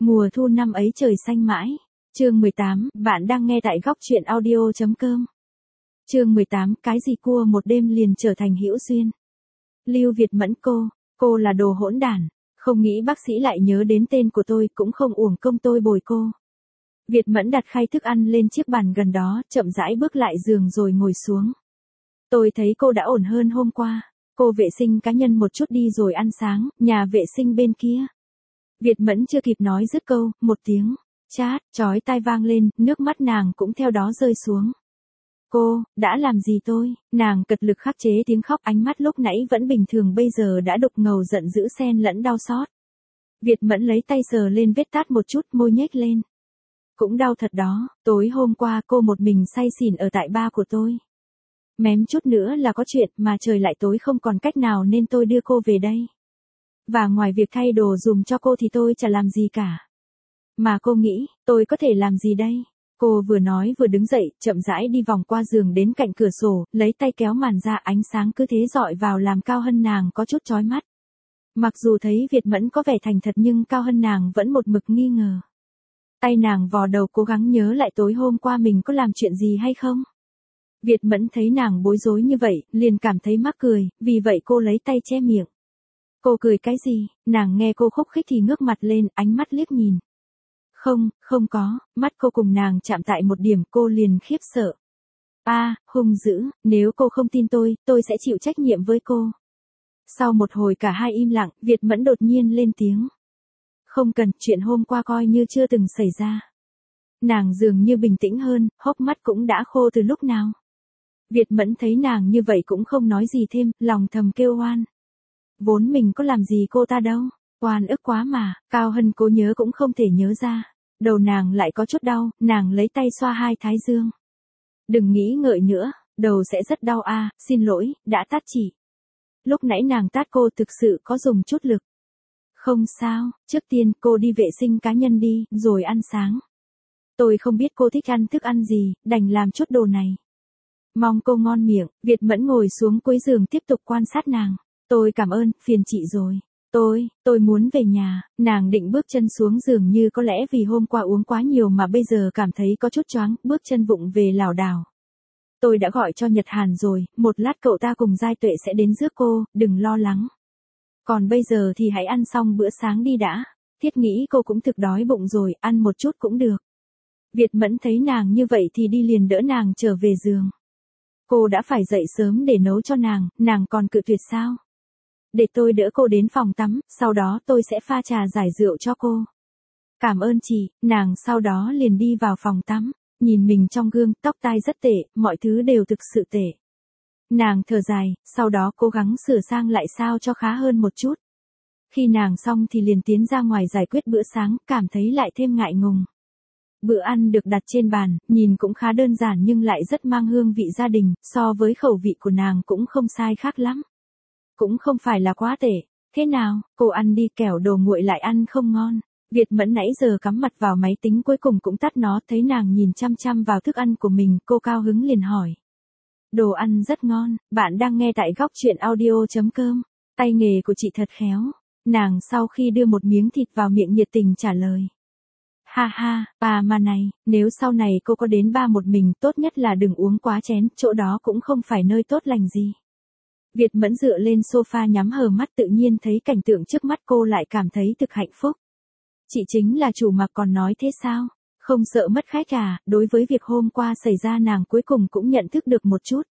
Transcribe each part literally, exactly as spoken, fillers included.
Mùa thu năm ấy trời xanh mãi. Chương mười tám, bạn đang nghe tại góc truyện audio chấm com. Chương mười tám, cái gì cua một đêm liền trở thành hữu duyên. Lưu Việt Mẫn cô, cô là đồ hỗn đản, không nghĩ bác sĩ lại nhớ đến tên của tôi, cũng không uổng công tôi bồi cô. Việt Mẫn đặt khay thức ăn lên chiếc bàn gần đó, chậm rãi bước lại giường rồi ngồi xuống. Tôi thấy cô đã ổn hơn hôm qua. Cô vệ sinh cá nhân một chút đi rồi ăn sáng, nhà vệ sinh bên kia. Việt Mẫn chưa kịp nói dứt câu, một tiếng chát chói tai vang lên, nước mắt nàng cũng theo đó rơi xuống. Cô, đã làm gì tôi? Nàng cật lực khắc chế tiếng khóc, ánh mắt lúc nãy vẫn bình thường bây giờ đã đục ngầu giận dữ xen lẫn đau xót. Việt Mẫn lấy tay sờ lên vết tát một chút, môi nhếch lên. Cũng đau thật đó, tối hôm qua cô một mình say xỉn ở tại ba của tôi. Mém chút nữa là có chuyện mà trời lại tối không còn cách nào nên tôi đưa cô về đây. Và ngoài việc thay đồ dùm cho cô thì tôi chả làm gì cả. Mà cô nghĩ, tôi có thể làm gì đây? Cô vừa nói vừa đứng dậy, chậm rãi đi vòng qua giường đến cạnh cửa sổ, lấy tay kéo màn ra, ánh sáng cứ thế dọi vào làm Cao Hân nàng có chút chói mắt. Mặc dù thấy Việt Mẫn có vẻ thành thật nhưng Cao Hân nàng vẫn một mực nghi ngờ. Tay nàng vò đầu cố gắng nhớ lại tối hôm qua mình có làm chuyện gì hay không. Việt Mẫn thấy nàng bối rối như vậy, liền cảm thấy mắc cười, vì vậy cô lấy tay che miệng. Cô cười cái gì? Nàng nghe cô khúc khích thì ngước mặt lên, ánh mắt liếc nhìn. Không, không có, mắt cô cùng nàng chạm tại một điểm, cô liền khiếp sợ. A, à, hung dữ, nếu cô không tin tôi, tôi sẽ chịu trách nhiệm với cô. Sau một hồi cả hai im lặng, Việt Mẫn đột nhiên lên tiếng. Không cần, chuyện hôm qua coi như chưa từng xảy ra. Nàng dường như bình tĩnh hơn, hốc mắt cũng đã khô từ lúc nào. Việt Mẫn thấy nàng như vậy cũng không nói gì thêm, lòng thầm kêu oan. Vốn mình có làm gì cô ta đâu, oan ức quá mà. Cao Hân cố nhớ cũng không thể nhớ ra. Đầu nàng lại có chút đau, nàng lấy tay xoa hai thái dương. Đừng nghĩ ngợi nữa, đầu sẽ rất đau a, à, xin lỗi, đã tát chỉ. Lúc nãy nàng tát cô thực sự có dùng chút lực. Không sao, trước tiên cô đi vệ sinh cá nhân đi, rồi ăn sáng. Tôi không biết cô thích ăn thức ăn gì, đành làm chút đồ này. Mong cô ngon miệng. Việt Mẫn ngồi xuống cuối giường tiếp tục quan sát nàng. Tôi cảm ơn, phiền chị rồi. Tôi, tôi muốn về nhà. Nàng định bước chân xuống giường như có lẽ vì hôm qua uống quá nhiều mà bây giờ cảm thấy có chút choáng, bước chân vụng về lảo đảo. Tôi đã gọi cho Nhật Hàn rồi, một lát cậu ta cùng Giai Tuệ sẽ đến rước cô, đừng lo lắng. Còn bây giờ thì hãy ăn xong bữa sáng đi đã. Thiết nghĩ cô cũng thực đói bụng rồi, ăn một chút cũng được. Việt Mẫn thấy nàng như vậy thì đi liền đỡ nàng trở về giường. Cô đã phải dậy sớm để nấu cho nàng, nàng còn cự tuyệt sao? Để tôi đỡ cô đến phòng tắm, sau đó tôi sẽ pha trà giải rượu cho cô. Cảm ơn chị, nàng sau đó liền đi vào phòng tắm, nhìn mình trong gương, tóc tai rất tệ, mọi thứ đều thực sự tệ. Nàng thở dài, sau đó cố gắng sửa sang lại sao cho khá hơn một chút. Khi nàng xong thì liền tiến ra ngoài giải quyết bữa sáng, cảm thấy lại thêm ngại ngùng. Bữa ăn được đặt trên bàn, nhìn cũng khá đơn giản nhưng lại rất mang hương vị gia đình, so với khẩu vị của nàng cũng không sai khác lắm. Cũng không phải là quá tệ. Thế nào, cô ăn đi, kẻo đồ nguội lại ăn không ngon. Việt Mẫn nãy giờ cắm mặt vào máy tính cuối cùng cũng tắt nó, thấy nàng nhìn chăm chăm vào thức ăn của mình, cô cao hứng liền hỏi. Đồ ăn rất ngon, bạn đang nghe tại góc truyện audio chấm com. Tay nghề của chị thật khéo. Nàng sau khi đưa một miếng thịt vào miệng nhiệt tình trả lời. Ha ha, bà mà này, nếu sau này cô có đến ba một mình, tốt nhất là đừng uống quá chén, chỗ đó cũng không phải nơi tốt lành gì. Việt Mẫn dựa lên sofa nhắm hờ mắt, tự nhiên thấy cảnh tượng trước mắt cô lại cảm thấy thực hạnh phúc. Chị chính là chủ mà còn nói thế sao? Không sợ mất khách à? Đối với việc hôm qua xảy ra nàng cuối cùng cũng nhận thức được một chút.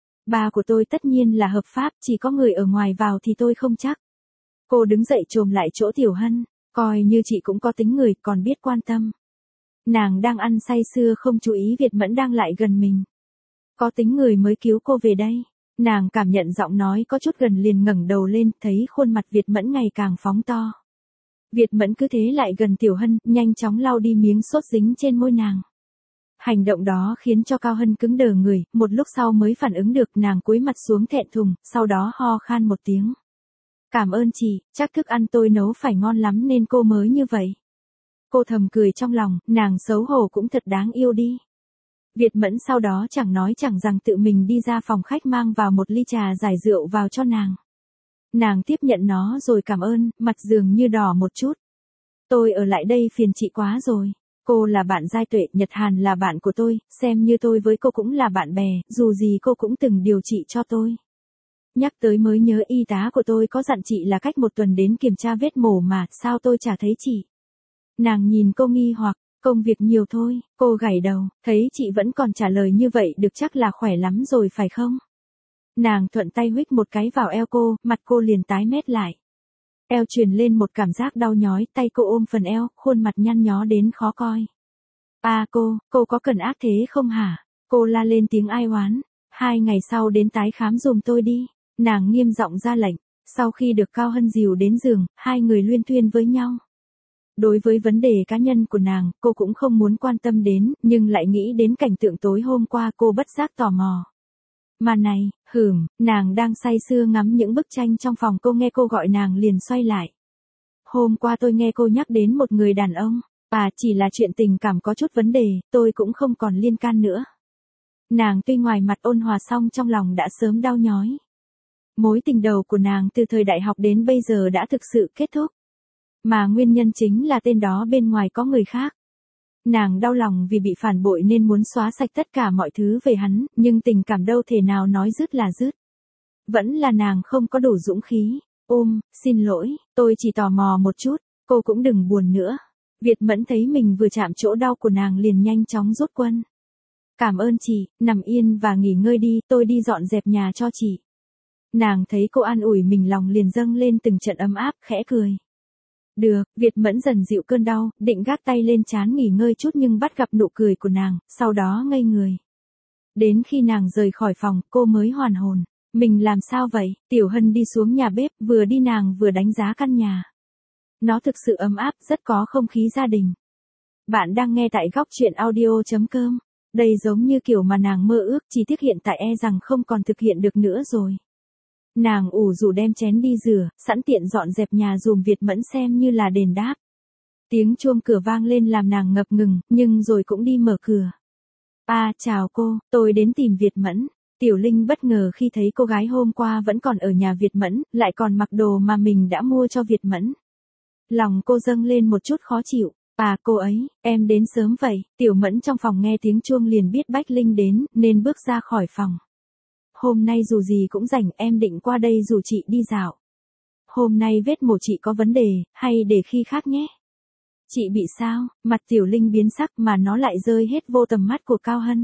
Ba của tôi tất nhiên là hợp pháp, chỉ có người ở ngoài vào thì tôi không chắc. Cô đứng dậy chồm lại chỗ Tiểu Hân, coi như chị cũng có tính người, còn biết quan tâm. Nàng đang ăn say sưa không chú ý Việt Mẫn đang lại gần mình. Có tính người mới cứu cô về đây. Nàng cảm nhận giọng nói có chút gần liền ngẩng đầu lên, thấy khuôn mặt Việt Mẫn ngày càng phóng to. Việt Mẫn cứ thế lại gần Tiểu Hân, nhanh chóng lau đi miếng sốt dính trên môi nàng. Hành động đó khiến cho Cao Hân cứng đờ người, một lúc sau mới phản ứng được, nàng cúi mặt xuống thẹn thùng, sau đó ho khan một tiếng. Cảm ơn chị, chắc thức ăn tôi nấu phải ngon lắm nên cô mới như vậy. Cô thầm cười trong lòng, nàng xấu hổ cũng thật đáng yêu đi. Việt Mẫn sau đó chẳng nói chẳng rằng tự mình đi ra phòng khách mang vào một ly trà giải rượu vào cho nàng. Nàng tiếp nhận nó rồi cảm ơn, mặt dường như đỏ một chút. Tôi ở lại đây phiền chị quá rồi. Cô là bạn Giai Tuệ, Nhật Hàn là bạn của tôi, xem như tôi với cô cũng là bạn bè, dù gì cô cũng từng điều trị cho tôi. Nhắc tới mới nhớ y tá của tôi có dặn chị là cách một tuần đến kiểm tra vết mổ mà, sao tôi chả thấy chị. Nàng nhìn cô nghi hoặc, công việc nhiều thôi, cô gảy đầu, thấy chị vẫn còn trả lời như vậy được chắc là khỏe lắm rồi phải không? Nàng thuận tay huých một cái vào eo cô, mặt cô liền tái mét lại. Eo truyền lên một cảm giác đau nhói, tay cô ôm phần eo, khuôn mặt nhăn nhó đến khó coi. À cô, cô có cần ác thế không hả? Cô la lên tiếng ai oán. Hai ngày sau đến tái khám dùm tôi đi. Nàng nghiêm giọng ra lệnh. Sau khi được Cao Hân dìu đến giường, hai người luyên thuyên với nhau. Đối với vấn đề cá nhân của nàng, cô cũng không muốn quan tâm đến, nhưng lại nghĩ đến cảnh tượng tối hôm qua cô bất giác tò mò. Mà này, hửm, nàng đang say sưa ngắm những bức tranh trong phòng, cô nghe cô gọi nàng liền xoay lại. Hôm qua tôi nghe cô nhắc đến một người đàn ông, à chỉ là chuyện tình cảm có chút vấn đề, tôi cũng không còn liên can nữa. Nàng tuy ngoài mặt ôn hòa song trong lòng đã sớm đau nhói. Mối tình đầu của nàng từ thời đại học đến bây giờ đã thực sự kết thúc. Mà nguyên nhân chính là tên đó bên ngoài có người khác. Nàng đau lòng vì bị phản bội nên muốn xóa sạch tất cả mọi thứ về hắn, nhưng tình cảm đâu thể nào nói dứt là dứt. Vẫn là nàng không có đủ dũng khí. Ôm, xin lỗi, tôi chỉ tò mò một chút, cô cũng đừng buồn nữa. Việt Mẫn thấy mình vừa chạm chỗ đau của nàng liền nhanh chóng rút quân. Cảm ơn chị, nằm yên và nghỉ ngơi đi, tôi đi dọn dẹp nhà cho chị. Nàng thấy cô an ủi mình lòng liền dâng lên từng trận ấm áp, khẽ cười. Được, Việt Mẫn dần dịu cơn đau, định gác tay lên trán nghỉ ngơi chút nhưng bắt gặp nụ cười của nàng, sau đó ngây người. Đến khi nàng rời khỏi phòng, cô mới hoàn hồn. Mình làm sao vậy? Tiểu Hân đi xuống nhà bếp, vừa đi nàng vừa đánh giá căn nhà. Nó thực sự ấm áp, rất có không khí gia đình. Bạn đang nghe tại góc truyện audio chấm com. Đây giống như kiểu mà nàng mơ ước, chỉ tiếc hiện tại e rằng không còn thực hiện được nữa rồi. Nàng ủ rũ đem chén đi rửa, sẵn tiện dọn dẹp nhà dùm Việt Mẫn xem như là đền đáp. Tiếng chuông cửa vang lên làm nàng ngập ngừng, nhưng rồi cũng đi mở cửa. À, chào cô, tôi đến tìm Việt Mẫn. Tiểu Linh bất ngờ khi thấy cô gái hôm qua vẫn còn ở nhà Việt Mẫn, lại còn mặc đồ mà mình đã mua cho Việt Mẫn. Lòng cô dâng lên một chút khó chịu. À cô ấy, em đến sớm vậy. Tiểu Mẫn trong phòng nghe tiếng chuông liền biết Bách Linh đến, nên bước ra khỏi phòng. Hôm nay dù gì cũng rảnh, em định qua đây rủ chị đi dạo. Hôm nay vết mổ chị có vấn đề, hay để khi khác nhé. Chị bị sao? Mặt Tiểu Linh biến sắc mà nó lại rơi hết vô tầm mắt của Cao Hân.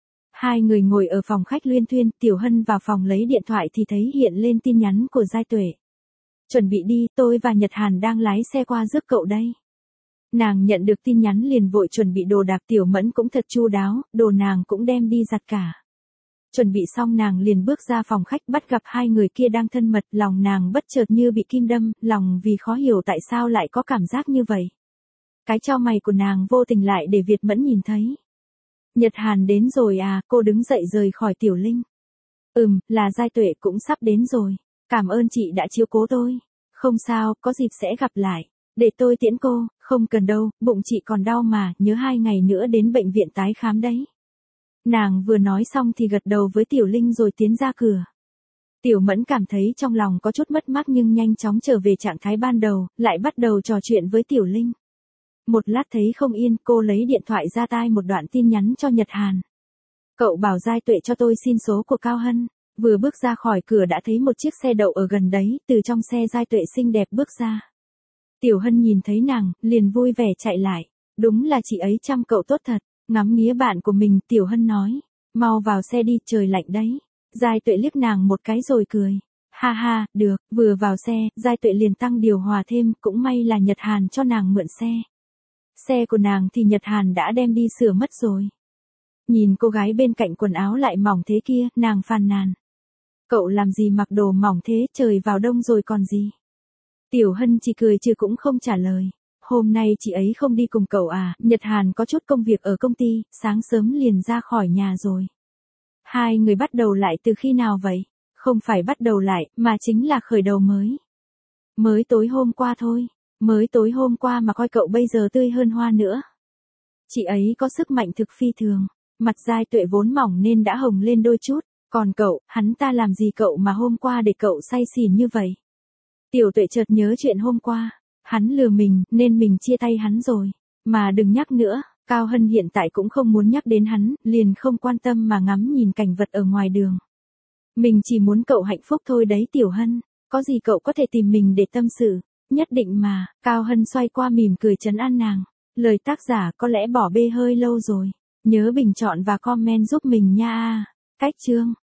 Hai người ngồi ở phòng khách luyên thuyên, Tiểu Hân vào phòng lấy điện thoại thì thấy hiện lên tin nhắn của Giai Tuệ. Chuẩn bị đi, tôi và Nhật Hàn đang lái xe qua rước cậu đây. Nàng nhận được tin nhắn liền vội chuẩn bị đồ đạc. Tiểu Mẫn cũng thật chu đáo, đồ nàng cũng đem đi giặt cả. Chuẩn bị xong nàng liền bước ra phòng khách, bắt gặp hai người kia đang thân mật, lòng nàng bất chợt như bị kim đâm, lòng vì khó hiểu tại sao lại có cảm giác như vậy. Cái chau mày của nàng vô tình lại để Việt Mẫn nhìn thấy. Nhật Hàn đến rồi à, cô đứng dậy rời khỏi Tiểu Linh. Ừm, là Giai Tuệ cũng sắp đến rồi. Cảm ơn chị đã chiếu cố tôi. Không sao, có dịp sẽ gặp lại. Để tôi tiễn cô, không cần đâu, bụng chị còn đau mà, nhớ hai ngày nữa đến bệnh viện tái khám đấy. Nàng vừa nói xong thì gật đầu với Tiểu Linh rồi tiến ra cửa. Tiểu Mẫn cảm thấy trong lòng có chút mất mát nhưng nhanh chóng trở về trạng thái ban đầu, lại bắt đầu trò chuyện với Tiểu Linh. Một lát thấy không yên, cô lấy điện thoại ra tai một đoạn tin nhắn cho Nhật Hàn. Cậu bảo Giai Tuệ cho tôi xin số của Cao Hân. Vừa bước ra khỏi cửa đã thấy một chiếc xe đậu ở gần đấy, từ trong xe Giai Tuệ xinh đẹp bước ra. Tiểu Hân nhìn thấy nàng, liền vui vẻ chạy lại. Đúng là chị ấy chăm cậu tốt thật. Ngắm nghía bạn của mình, Tiểu Hân nói. Mau vào xe đi, trời lạnh đấy. Giai Tuệ liếc nàng một cái rồi cười. Ha ha, được, vừa vào xe, Giai Tuệ liền tăng điều hòa thêm, cũng may là Nhật Hàn cho nàng mượn xe. Xe của nàng thì Nhật Hàn đã đem đi sửa mất rồi. Nhìn cô gái bên cạnh quần áo lại mỏng thế kia, nàng phàn nàn. Cậu làm gì mặc đồ mỏng thế, trời vào đông rồi còn gì. Tiểu Hân chỉ cười chứ cũng không trả lời. Hôm nay chị ấy không đi cùng cậu à, Nhật Hàn có chút công việc ở công ty, sáng sớm liền ra khỏi nhà rồi. Hai người bắt đầu lại từ khi nào vậy? Không phải bắt đầu lại, mà chính là khởi đầu mới. Mới tối hôm qua thôi, mới tối hôm qua mà coi cậu bây giờ tươi hơn hoa nữa. Chị ấy có sức mạnh thực phi thường, mặt Giai Tuệ vốn mỏng nên đã hồng lên đôi chút, còn cậu, hắn ta làm gì cậu mà hôm qua để cậu say xỉn như vậy? Tiểu Tuệ chợt nhớ chuyện hôm qua. Hắn lừa mình, nên mình chia tay hắn rồi. Mà đừng nhắc nữa, Cao Hân hiện tại cũng không muốn nhắc đến hắn, liền không quan tâm mà ngắm nhìn cảnh vật ở ngoài đường. Mình chỉ muốn cậu hạnh phúc thôi đấy Tiểu Hân, có gì cậu có thể tìm mình để tâm sự. Nhất định mà, Cao Hân xoay qua mỉm cười trấn an nàng. Lời tác giả có lẽ bỏ bê hơi lâu rồi. Nhớ bình chọn và comment giúp mình nha. Cách chương